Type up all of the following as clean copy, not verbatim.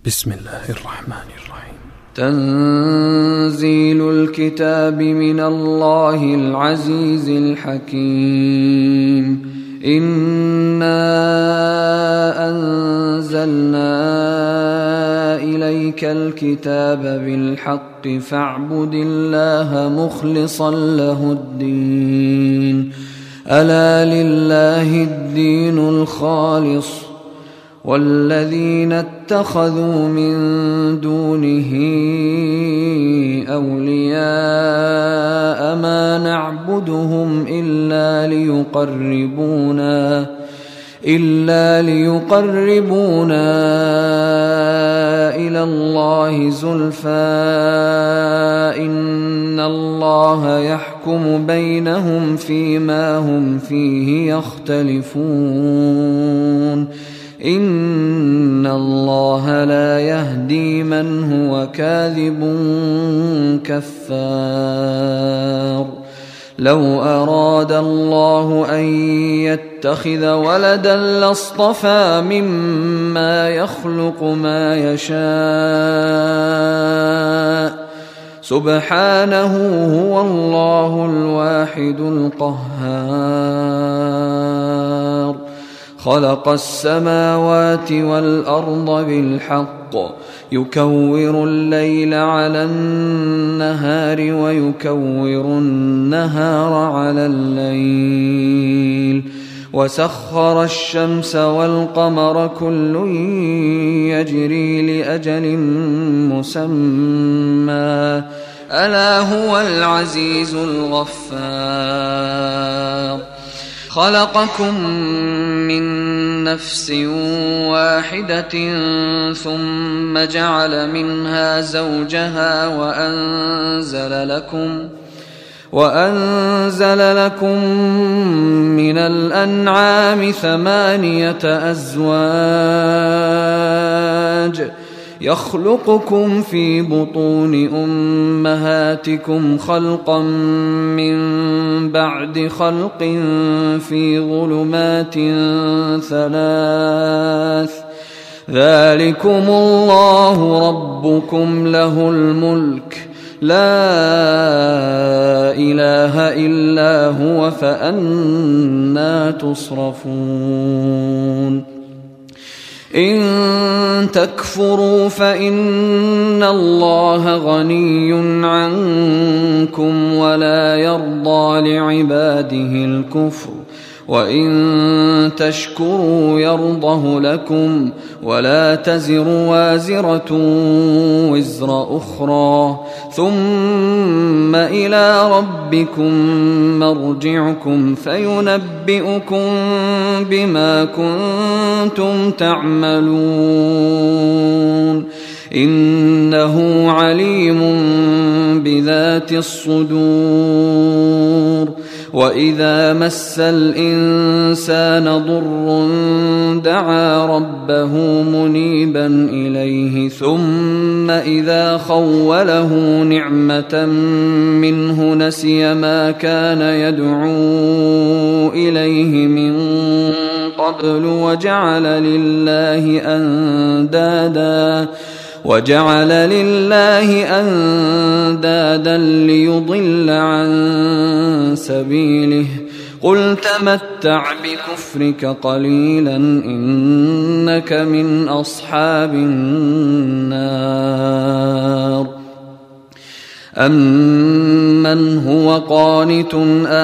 بسم الله الرحمن الرحيم. تنزيل الكتاب من الله العزيز الحكيم. إنا أنزلنا إليك الكتاب بالحق فاعبد الله مخلصا له الدين. ألا لله الدين الخالص والذين اتخذوا من دونه أولياء ما نعبدهم إلا ليقربونا إلى الله زلفى إن الله يحكم بينهم فيما هم فيه يختلفون. إن الله لا يهدي من هو كاذب كفار. لو أراد الله أن يتخذ ولدا لاصطفى مما يخلق ما يشاء سبحانه هو الله الواحد القهار. خلق السماوات والأرض بالحق يكور الليل على النهار ويكور النهار على الليل وسخر الشمس والقمر كل يجري لأجل مسمى ألا هو العزيز الغفار. خلقكم من نفس واحدة ثم جعل منها زوجها وأنزل لكم من الأنعام 8 أزواج يخلقكم في بطون أمهاتكم خلقا من بعد خلق في ظلمات 3 ذلكم الله ربكم له الملك لا إله إلا هو فأنى تصرفون. إن تكفروا فإن الله غني عنكم ولا يرضى لعباده الكفر وإن تشكروا يرضه لكم ولا تزر وازرة وزر أخرى ثم إلى ربكم مرجعكم فينبئكم بما كنتم تعملون. إنه عليم بذات الصدور. وإذا مس الإنسان ضر دعا ربه منيبا إليه ثم إذا خوله نعمة منه نسي ما كان يدعو إليه من قبل وجعل لله أندادا ليضل عن سبيله. قل تمتع بكفرك قليلا إنك من أصحاب النار. أمن هو قانت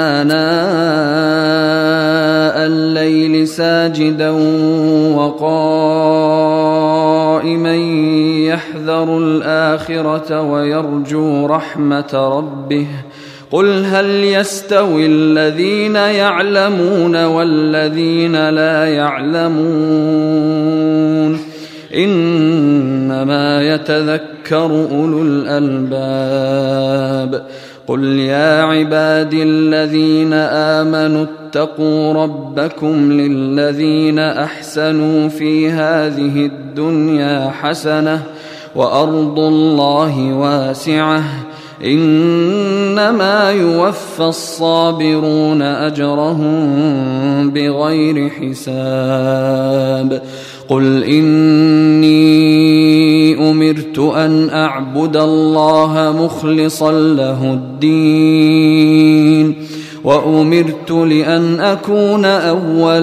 آناء الليل ساجدا وقائما يحذر الآخرة ويرجو رحمة ربه قل هل يستوي الذين يعلمون والذين لا يعلمون إنما يتذكر أولو الألباب. قل يا عبادي الذين آمنوا اتقوا ربكم للذين أحسنوا في هذه الدنيا حسنة وأرض الله واسعة إنما يوفى الصابرون أجرهم بغير حساب. قل إني أمرت أن أعبد الله مخلصا له الدين وأمرت لأن أكون أول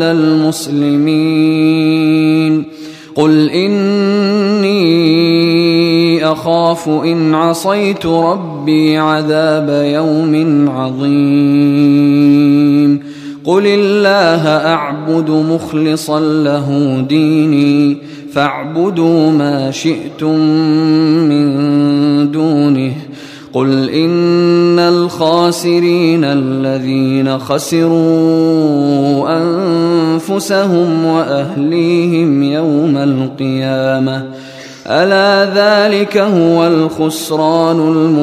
المسلمين قل إني أخاف إن عصيت ربي عذاب يوم عظيم قل الله أعبد مخلصا له ديني فاعبدوا ما شئتم من دونه قل إن الخاسرين الذين خسروا أنفسهم وأهليهم يوم القيامة ألا ذلك هو الخسران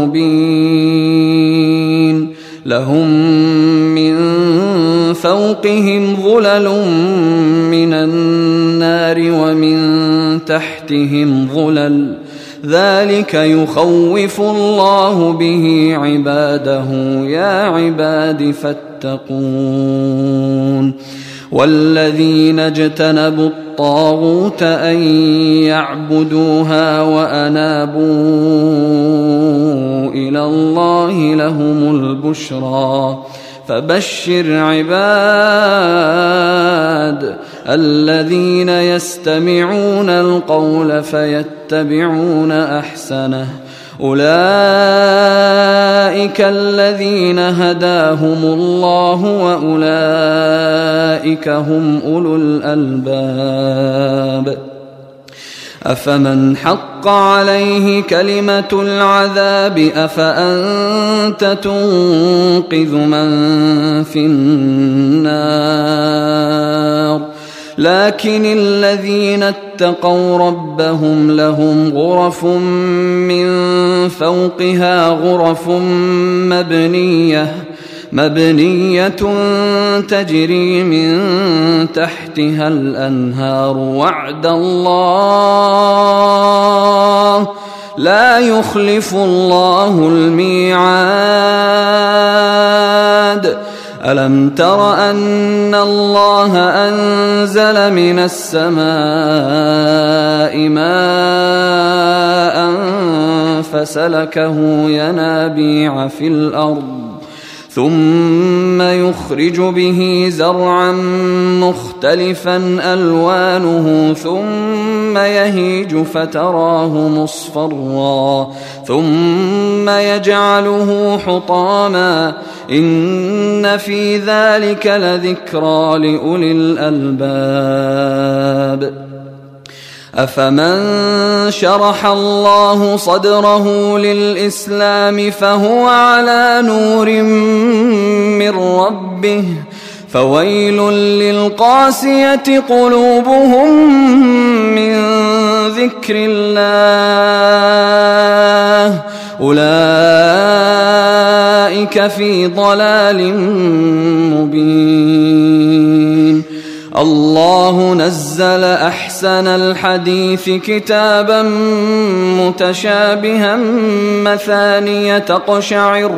المبين لهم من فوقهم ظلل من النار ومن تحتهم ظلل ذلك يخوف الله به عباده يا عباد فاتقون والذين اجتنبوا الطاغوت أن يعبدوها وأنابوا إلى الله لهم البشرى فبشر عباد الذين يستمعون القول فيتبعون أحسنه أولئك الذين هداهم الله وأولئك هم أولو الألباب أفمن حق عليه كلمة العذاب أفأنت تنقذ من في النار لكن الذين اتقوا ربهم لهم غرف من فوقها غرف مبنية تجري من تحتها الأنهار وعد الله لا يخلف الله الميعاد ألم تر أن الله أنزل من السماء ماء فسلكه ينابيع في الأرض ثم يخرج به زرعا مختلفا ألوانه ثم يهيج فتراه مصفرا ثم يجعله حطاما إن في ذلك لذكرى لأولي الألباب أفمن شرح الله صدره للإسلام فهو على نور من ربه فويل للقاسية قلوبهم من ذكر الله أولئك في ضلال مبين الله نزل أحسن الحديث كتابا متشابها مثانية تقشعر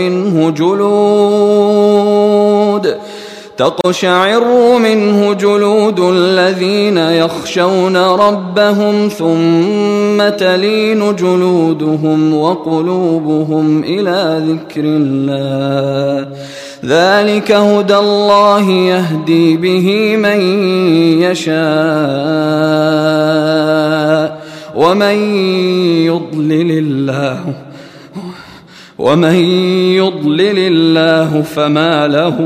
منه جلود الذين يخشون ربهم ثم تلين جلودهم وقلوبهم إلى ذكر الله ذلك هدى الله يهدي به من يشاء ومن يضلل الله فما له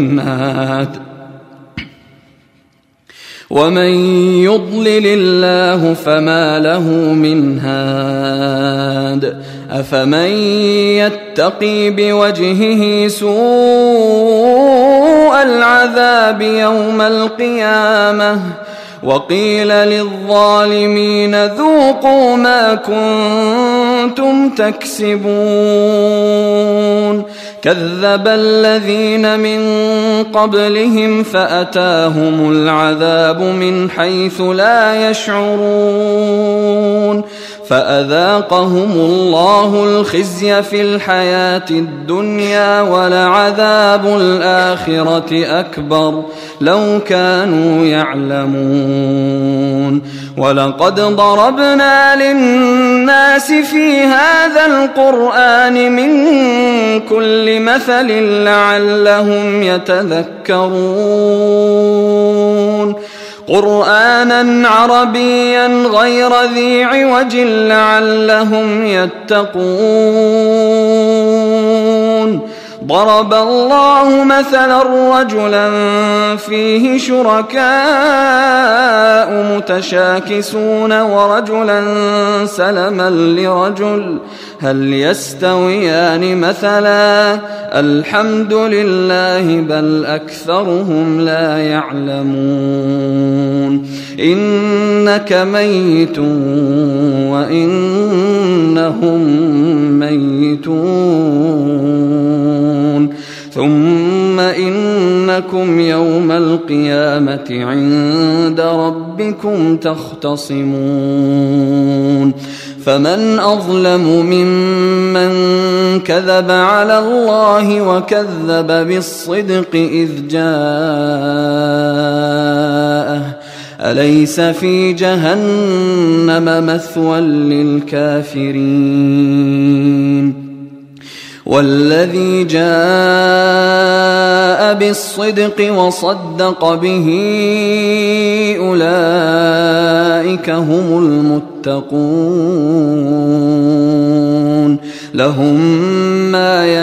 من هاد أفمن يتقي بوجهه سوء العذاب يوم القيامة وقيل للظالمين ذوقوا ما كنتم تكسبون كذب الذين من قبلهم فأتاهم العذاب من حيث لا يشعرون فأذاقهم الله الخزي في الحياة الدنيا ولعذاب الآخرة أكبر لو كانوا يعلمون ولقد ضربنا للناس الناس في هذا القرآن من كل مثل لعلهم يتذكرون قرآنا عربيا غير ذي عوج لعلهم يتقون ضرب الله مثلا رجلا فيه شركاء متشاكسون ورجلا سلما لرجل هل يستويان مثلا الحمد لله بل أكثرهم لا يعلمون إنك ميت وإنهم ميتون ثم إنكم يوم القيامة عند ربكم تختصمون فمن أظلم ممن كذب على الله وكذب بالصدق إذ جاءه أليس في جهنم مثوى للكافرين والذي جاء بالصدق وصدق به أولئك هم المتقون لهم ما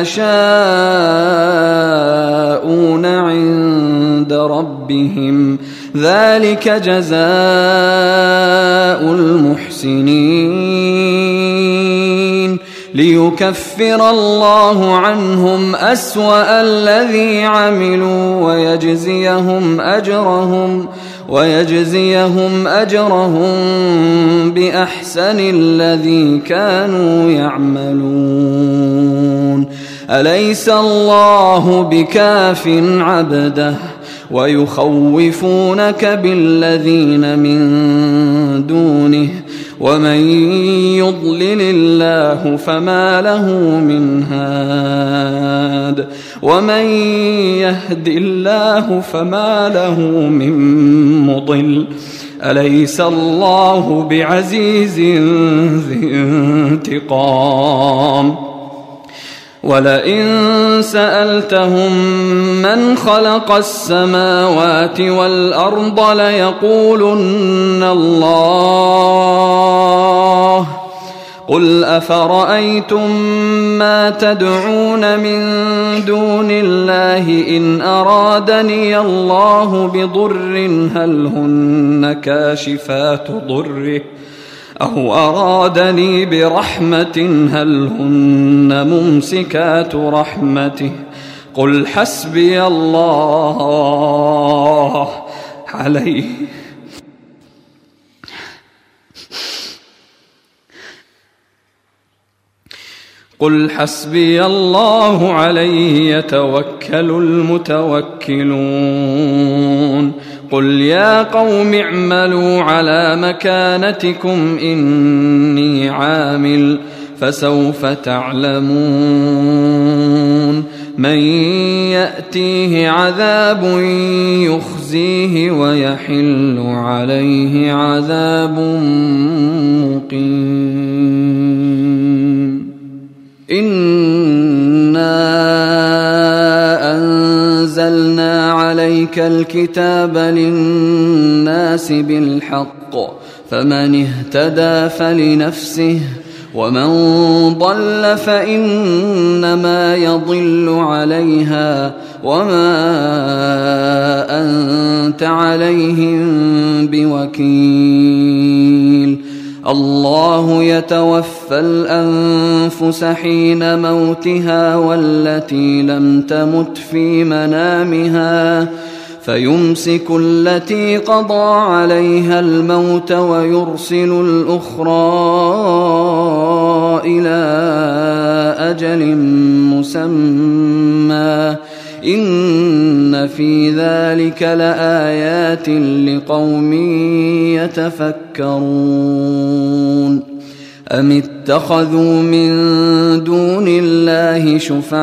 يشاءون عند ربهم ذلك جزاء المحسنين ليكفر الله عنهم أسوأ الذي عملوا ويجزيهم أجرهم بأحسن الذي كانوا يعملون أليس الله بكاف عبده ويخوفونك بالذين من دونه ومن يضلل الله فما له من هاد ومن يهد الله فما له من مضل أليس الله بعزيز ذي انتقام ولئن سألتهم من خلق السماوات والأرض ليقولن الله قل أفرأيتم ما تدعون من دون الله إن أرادني الله بضر هل هن كاشفات ضره أو أرادني برحمة هل هن ممسكات رحمته قل حسبي الله عليه يتوكل المتوكلون قل يا قوم اعملوا على مكانتكم إني عامل فسوف تعلمون من يأتيه عذاب يخزيه ويحل عليه عذاب مقيم إنا أنزلنا عليك الكتاب للناس بالحق فمن اهتدى فلنفسه ومن ضل فإنما يضل عليها وما أنت عليهم بوكيل الله يتوفى الأنفس حين موتها والتي لم تمت في منامها فيمسك التي قضى عليها الموت ويرسل الأخرى إلى أجل مسمى إن في ذلك لآيات لقوم يتفكرون أم اتخذوا من دون الله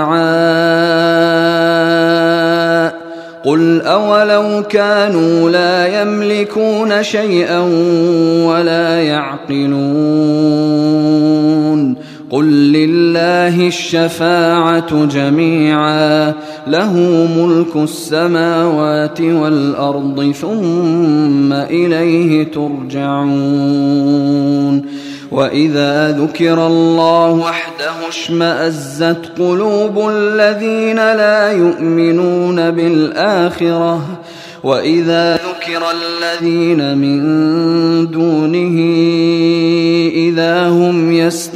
شفعاء قل أولو كانوا لا يملكون شيئا ولا يعقلون لله الشفاعة جميعا له ملك السماوات والأرض ثم إليه ترجعون وإذا ذكر الله وحده اشمأزت قلوب الذين لا يؤمنون بالآخرة وإذا ذكر الذين من دونه إذا هم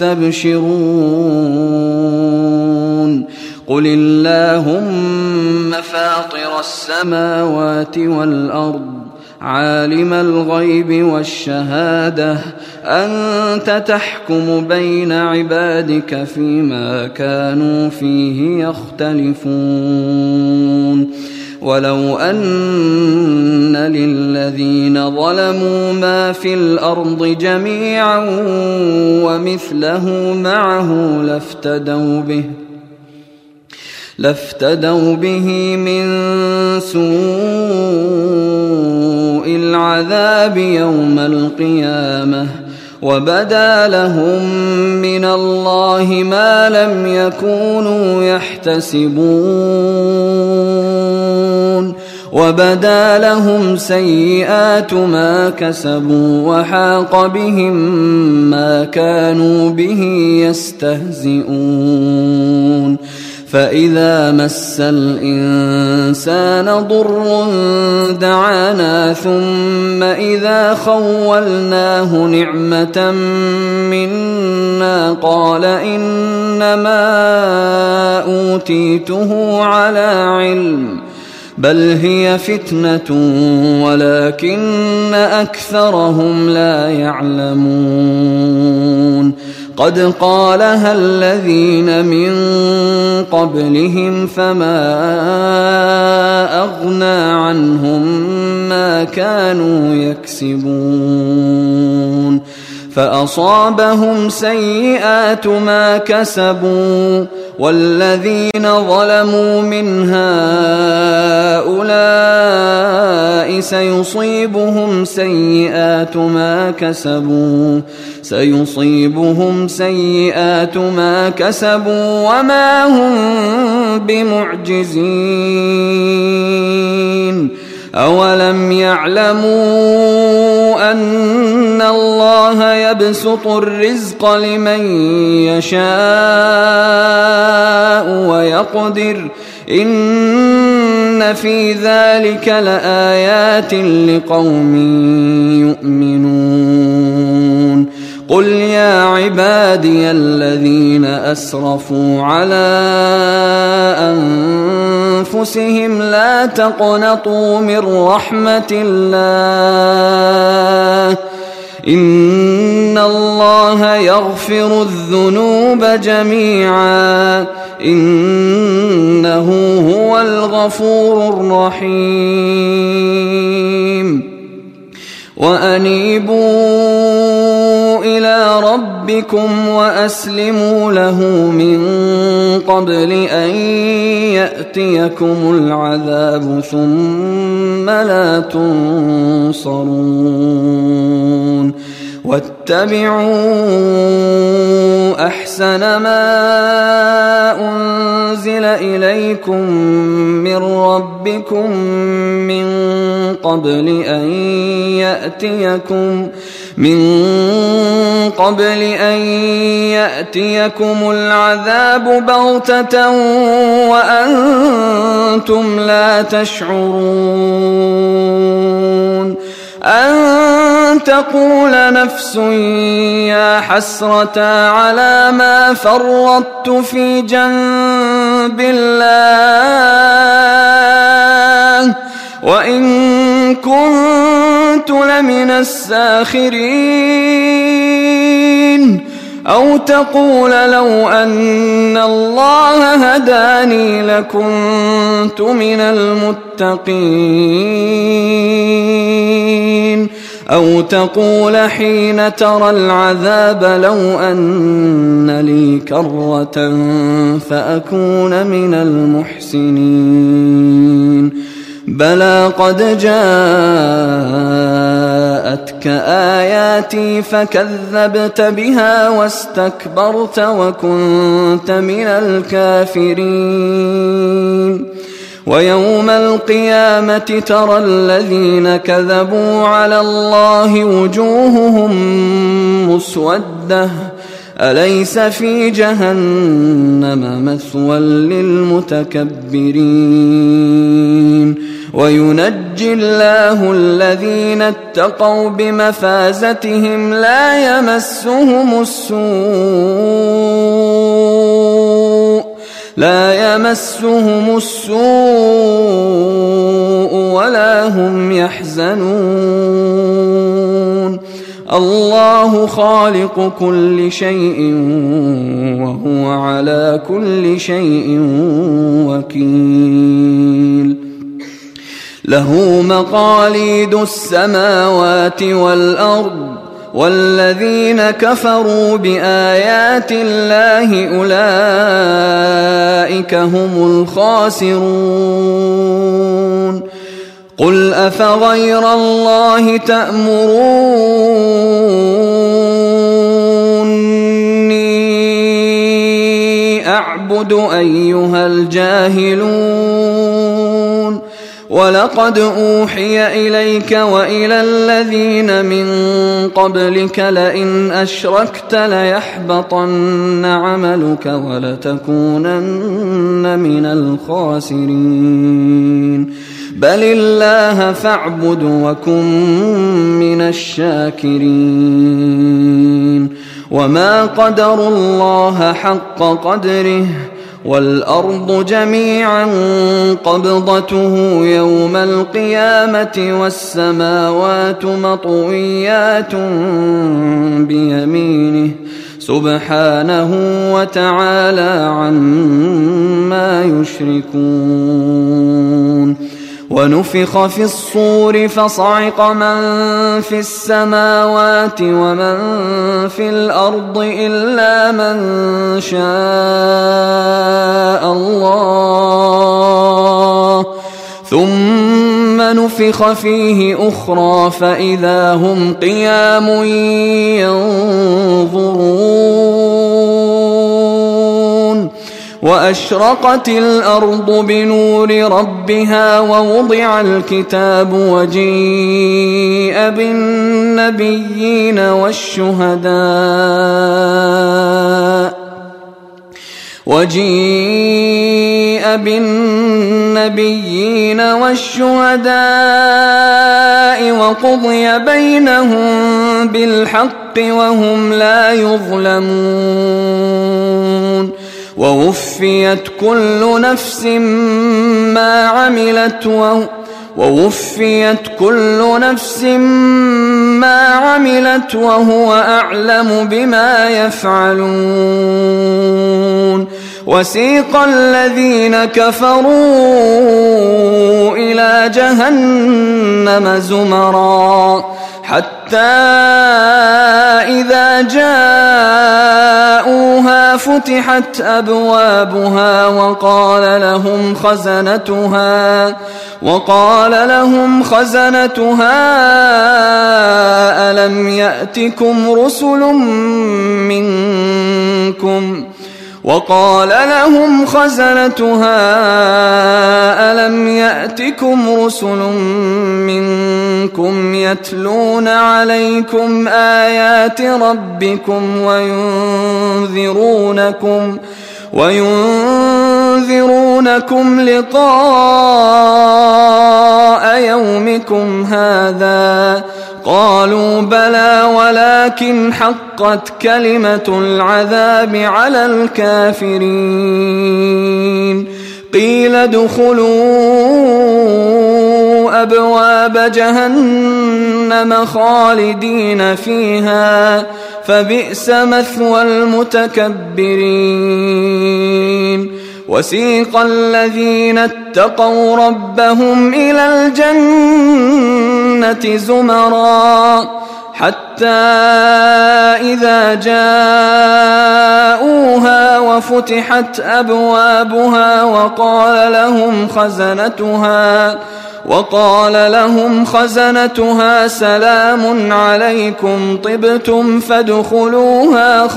يستبشرون قل اللهم فاطر السماوات والأرض عالم الغيب والشهادة أنت تحكم بين عبادك فيما كانوا فيه يختلفون ولو أن للذين ظلموا ما في الأرض جميعا ومثله معه لافتدوا به من سوء العذاب يوم القيامة وبدا لهم من الله ما لم يكونوا يحتسبون وبدا لهم سيئات ما كسبوا وحاق بهم ما كانوا به يستهزئون فإذا مس الإنسان ضر دعانا ثم إذا خولناه نعمة منا قال إنما أوتيته على علم بل هي فتنة ولكن أكثرهم لا يعلمون قد قالها الذين من قبلهم فما أغنى عنهم ما كانوا يكسبون فأصابهم سيئات ما كسبوا والذين ظلموا من هؤلاء سيصيبهم سيئات ما كسبوا وما هم بمعجزين أولم يعلموا أن الله يبسط الرزق لمن يشاء ويقدر إن في ذلك لآيات لقوم يؤمنون قل يا عبادي الذين أسرفوا على أنفسهم لا تقنطوا من رحمة الله إن الله يغفر الذنوب جميعا إنه هو الغفور الرحيم وأنيبوا إلى ربكم وأسلموا له من قبل أن يأتيكم العذاب ثم لا تنصرون واتبعوا أحسن ما أنزل إليكم من ربكم من قبل أن يأتيكم العذاب بغتة وأنتم لا تشعرون أن تقول نفس يا حسرة على ما فرطت في جنب الله وإن كنت لمن الساخرين أو تقول لو أن الله هداني لكنت من المتقين أو تقول حين ترى العذاب لو أن لي كرة فأكون من المحسنين بلى قد جاءتك آياتي فكذبت بها واستكبرت وكنت من الكافرين ويوم القيامة ترى الذين كذبوا على الله وجوههم مسودة أليس في جهنم مثوى للمتكبرين وينجي الله الذين اتقوا بمفازتهم لا يمسهم السوء ولا هم يحزنون الله خالق كل شيء وهو على كل شيء وكيل له مقاليد السماوات والأرض والذين كفروا بآيات الله أولئك هم الخاسرون قل أفغير الله تأمروني أعبد أيها الجاهلون ولقد أوحي إليك وإلى الذين من قبلك لئن أشركت ليحبطن عملك ولتكونن من الخاسرين بل الله فاعبد وكن من الشاكرين وما قدروا الله حق قدره والأرض جميعا قبضته يوم القيامة والسماوات مطويات بيمينه سبحانه وتعالى عما يشركون ونفخ في الصور فصعق من في السماوات ومن في الأرض إلا من شاء الله ثم نفخ فيه أخرى فإذا هم قيام ينظرون وأشرقت الأرض بنور ربها ووضع الكتاب وجيء بالنبيين والشهداء وقضي بينهم بالحق وهم لا يظلمون ووفيت كل نفس ما عملت وهو أعلم بما يفعلون وسيق الذين كفروا إلى جهنم زمرا حتى إذا جاءوها فتحت أبوابها وقال لهم خزنتها ألم يأتكم رسل منكم يتلون عليكم آيات ربكم وينذرونكم لقاء يومكم هذا قالوا بلى ولكن حقت كلمة العذاب على الكافرين قيل ادخلوا أبواب جهنم خالدين فيها فبئس مثوى المتكبرين وسيق الذين اتقوا ربهم إلى الجنة زمرا حتى إذا جاءوها وفتحت أبوابها وقال لهم خزنتها سلام عليكم طبتم فادخلوها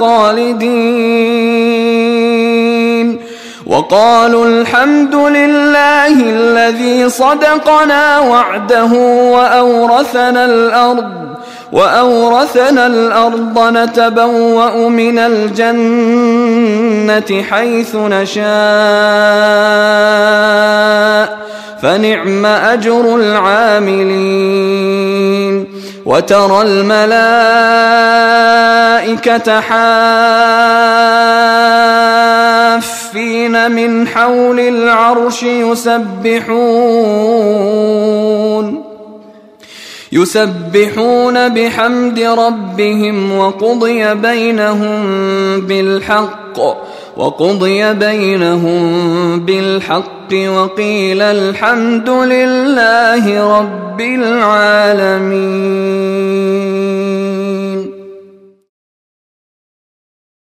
خالدين وقالوا الحمد لله الذي صدقنا وعده وأورثنا الأرض نتبوأ من الجنة حيث نشاء فنعم أجر العاملين وترى الملائكة حافين من حول العرش يسبحون بحمد ربهم وقضي بينهم بالحق وقيل الحمد لله رب العالمين.